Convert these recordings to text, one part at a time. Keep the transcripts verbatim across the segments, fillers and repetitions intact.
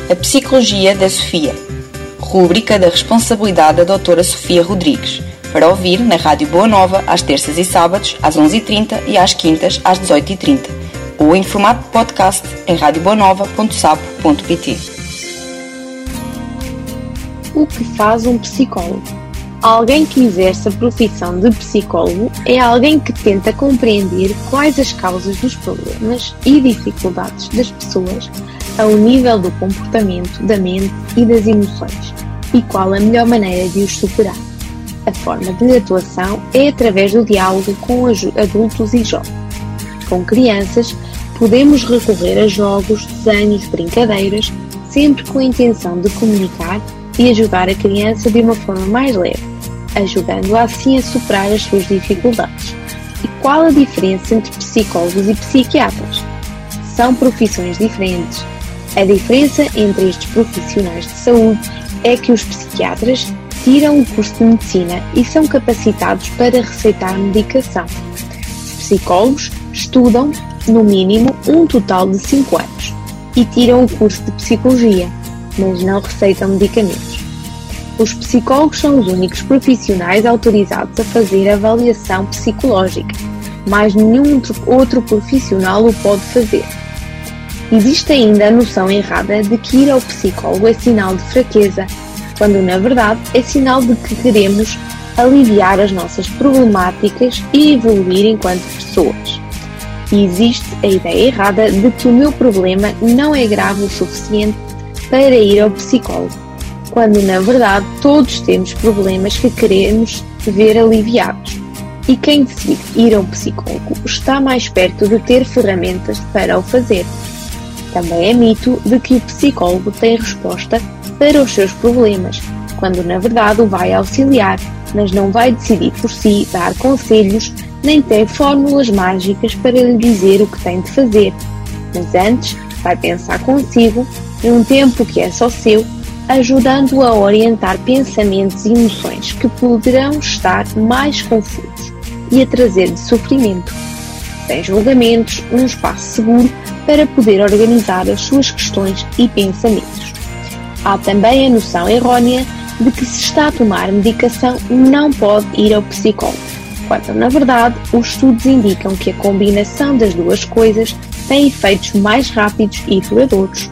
A Psicologia da Sofia, rúbrica da responsabilidade da doutora Sofia Rodrigues, para ouvir na Rádio Boa Nova às terças e sábados às onze e trinta e às quintas às dezoito e trinta, ou em formato de podcast em rádio boa nova ponto sapo ponto pt. O que faz um psicólogo? Alguém que exerce a profissão de psicólogo é alguém que tenta compreender quais as causas dos problemas e dificuldades das pessoas ao nível do comportamento, da mente e das emoções, e qual a melhor maneira de os superar. A forma de atuação é através do diálogo com adultos e jovens. Com crianças, podemos recorrer a jogos, desenhos, brincadeiras, sempre com a intenção de comunicar e ajudar a criança de uma forma mais leve, ajudando-a assim a superar as suas dificuldades. E qual a diferença entre psicólogos e psiquiatras? São profissões diferentes. A diferença entre estes profissionais de saúde é que os psiquiatras tiram o curso de medicina e são capacitados para receitar medicação. Os psicólogos estudam, no mínimo, um total de cinco anos e tiram o curso de psicologia, mas não receitam medicamentos. Os psicólogos são os únicos profissionais autorizados a fazer avaliação psicológica, mas nenhum outro profissional o pode fazer. Existe ainda a noção errada de que ir ao psicólogo é sinal de fraqueza, quando na verdade é sinal de que queremos aliviar as nossas problemáticas e evoluir enquanto pessoas. E existe a ideia errada de que o meu problema não é grave o suficiente para ir ao psicólogo, quando na verdade todos temos problemas que queremos ver aliviados. E quem decide ir ao psicólogo está mais perto de ter ferramentas para o fazer. Também é mito de que o psicólogo tem resposta para os seus problemas, quando na verdade o vai auxiliar, mas não vai decidir por si, dar conselhos, nem tem fórmulas mágicas para lhe dizer o que tem de fazer. Mas antes vai pensar consigo, num tempo que é só seu, ajudando-o a orientar pensamentos e emoções que poderão estar mais confusos e a trazer-lhe sofrimento. Sem julgamentos, num espaço seguro para poder organizar as suas questões e pensamentos. Há também a noção errónea de que se está a tomar medicação não pode ir ao psicólogo, quando na verdade os estudos indicam que a combinação das duas coisas tem efeitos mais rápidos e duradouros.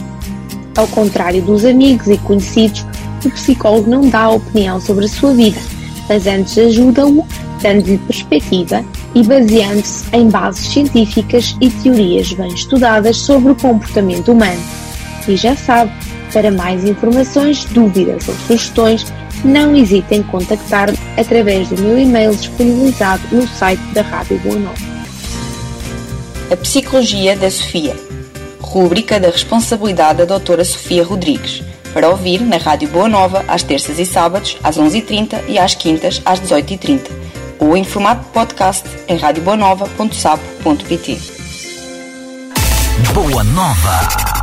Ao contrário dos amigos e conhecidos, o psicólogo não dá opinião sobre a sua vida, mas antes ajuda-o, dando-lhe perspectiva e baseando-se em bases científicas e teorias bem estudadas sobre o comportamento humano. E já sabe, para mais informações, dúvidas ou sugestões, não hesitem em contactar-me através do meu e-mail disponibilizado no site da Rádio Boa Nova. A Psicologia da Sofia, rúbrica da responsabilidade da doutora Sofia Rodrigues, para ouvir na Rádio Boa Nova às terças e sábados às onze e trinta e às quintas às dezoito e trinta, ou em formato de podcast em rádio boa nova ponto sapo ponto pt. Boa Nova.